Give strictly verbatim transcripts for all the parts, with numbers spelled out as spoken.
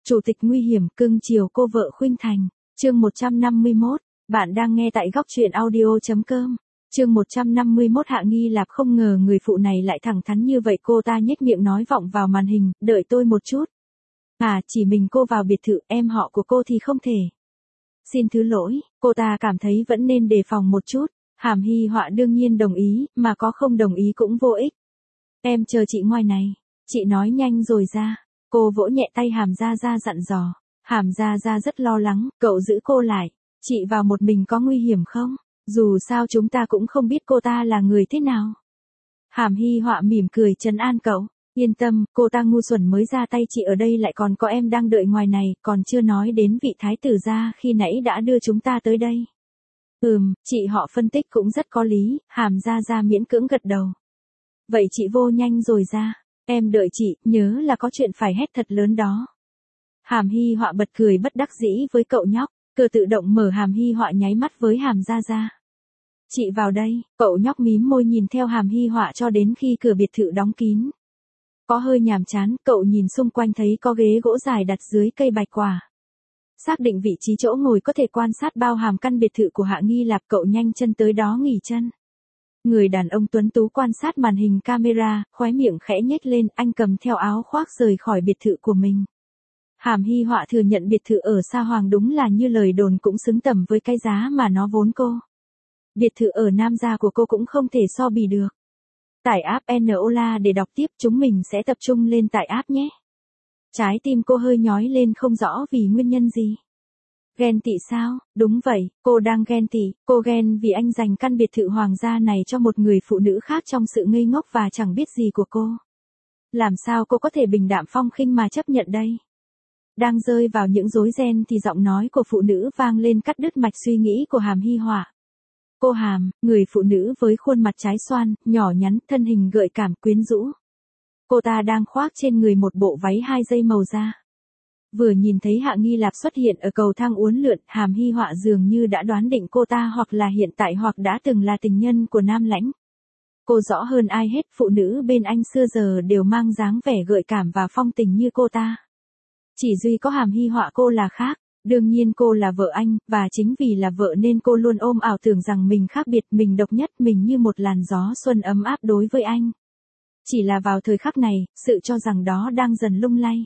Chủ tịch nguy hiểm cưng chiều cô vợ khuynh thành. Chương một trăm năm mươi mốt. Bạn đang nghe tại góc truyện audio chấm com. Chương một trăm năm mươi mốt. Hạ Nghi Lạp không ngờ người phụ này lại thẳng thắn như vậy, cô ta nhếch miệng nói vọng vào màn hình, đợi tôi một chút. À, chỉ mình cô vào biệt thự, em họ của cô thì không thể. Xin thứ lỗi, cô ta cảm thấy vẫn nên đề phòng một chút. Hàm Hy Họa đương nhiên đồng ý, mà có không đồng ý cũng vô ích. Em chờ chị ngoài này. Chị nói nhanh rồi ra. Cô vỗ nhẹ tay Hàm Gia Gia dặn dò. Hàm Gia Gia rất lo lắng, cậu giữ cô lại. Chị vào một mình có nguy hiểm không? Dù sao chúng ta cũng không biết cô ta là người thế nào. Hàm Hy Họa mỉm cười trấn an cậu. Yên tâm, cô ta ngu xuẩn mới ra tay, chị ở đây lại còn có em đang đợi ngoài này, còn chưa nói đến vị thái tử gia khi nãy đã đưa chúng ta tới đây. Ừm, chị họ phân tích cũng rất có lý. Hàm Gia Gia miễn cưỡng gật đầu. Vậy chị vô nhanh rồi ra. Em đợi chị, nhớ là có chuyện phải hét thật lớn đó. Hàm Hy Họa bật cười bất đắc dĩ với cậu nhóc. Cửa tự động mở, Hàm Hy Họa nháy mắt với Hàm Gia Gia. Chị vào đây. Cậu nhóc mím môi nhìn theo Hàm Hy Họa cho đến khi cửa biệt thự đóng kín. Có hơi nhàm chán, cậu nhìn xung quanh thấy có ghế gỗ dài đặt dưới cây bạch quả. Xác định vị trí chỗ ngồi có thể quan sát bao hàm căn biệt thự của Hạ Nghi Lạp, cậu nhanh chân tới đó nghỉ chân. Người đàn ông tuấn tú quan sát màn hình camera, khóe miệng khẽ nhếch lên, anh cầm theo áo khoác rời khỏi biệt thự của mình. Hàm Hy Họa thừa nhận biệt thự ở Sa Hoàng đúng là như lời đồn, cũng xứng tầm với cái giá mà nó vốn cô. Biệt thự ở Nam gia của cô cũng không thể so bì được. Tải app Enola để đọc tiếp, chúng mình sẽ tập trung lên tại app nhé. Trái tim cô hơi nhói lên, không rõ vì nguyên nhân gì. Ghen tị sao? Đúng vậy, cô đang ghen tị. Cô ghen vì anh dành căn biệt thự hoàng gia này cho một người phụ nữ khác trong sự ngây ngốc và chẳng biết gì của cô. Làm sao cô có thể bình đạm phong khinh mà chấp nhận đây? Đang rơi vào những rối ren thì giọng nói của phụ nữ vang lên cắt đứt mạch suy nghĩ của Hàm Hy Họa. Cô Hàm, người phụ nữ với khuôn mặt trái xoan, nhỏ nhắn, thân hình gợi cảm quyến rũ. Cô ta đang khoác trên người một bộ váy hai dây màu da. Vừa nhìn thấy Hạ Nghi Lạp xuất hiện ở cầu thang uốn lượn, Hàm Hy Họa dường như đã đoán định cô ta hoặc là hiện tại hoặc đã từng là tình nhân của Nam Lãnh. Cô rõ hơn ai hết, phụ nữ bên anh xưa giờ đều mang dáng vẻ gợi cảm và phong tình như cô ta. Chỉ duy có Hàm Hy Họa cô là khác. Đương nhiên cô là vợ anh, và chính vì là vợ nên cô luôn ôm ảo tưởng rằng mình khác biệt, mình độc nhất, mình như một làn gió xuân ấm áp đối với anh. Chỉ là vào thời khắc này, sự cho rằng đó đang dần lung lay.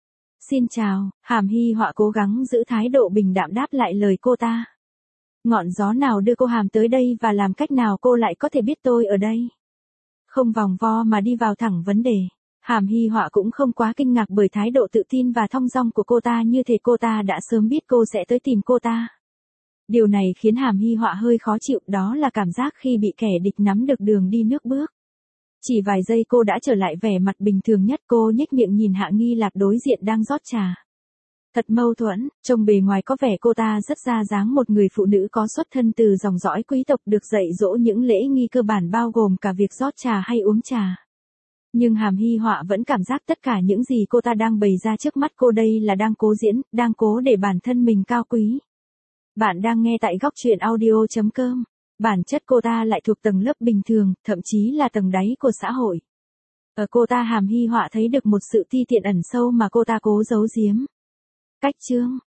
Xin chào, Hàm Hy Họa cố gắng giữ thái độ bình đạm đáp lại lời cô ta. Ngọn gió nào đưa cô Hàm tới đây và làm cách nào cô lại có thể biết tôi ở đây? Không vòng vo mà đi vào thẳng vấn đề. Hàm Hy Họa cũng không quá kinh ngạc bởi thái độ tự tin và thong dong của cô ta, như thể cô ta đã sớm biết cô sẽ tới tìm cô ta. Điều này khiến Hàm Hy Họa hơi khó chịu, đó là cảm giác khi bị kẻ địch nắm được đường đi nước bước. Chỉ vài giây cô đã trở lại vẻ mặt bình thường nhất, cô nhếch miệng nhìn Hạ Nghi Lạp đối diện đang rót trà. Thật mâu thuẫn, trông bề ngoài có vẻ cô ta rất ra dáng một người phụ nữ có xuất thân từ dòng dõi quý tộc, được dạy dỗ những lễ nghi cơ bản bao gồm cả việc rót trà hay uống trà. Nhưng Hàm Hy Họa vẫn cảm giác tất cả những gì cô ta đang bày ra trước mắt cô đây là đang cố diễn, đang cố để bản thân mình cao quý. Bạn đang nghe tại góc truyện audio chấm com. Bản chất cô ta lại thuộc tầng lớp bình thường, thậm chí là tầng đáy của xã hội. Ở cô ta Hàm Hy Họa thấy được một sự ti tiện ẩn sâu mà cô ta cố giấu giếm. Cách chương,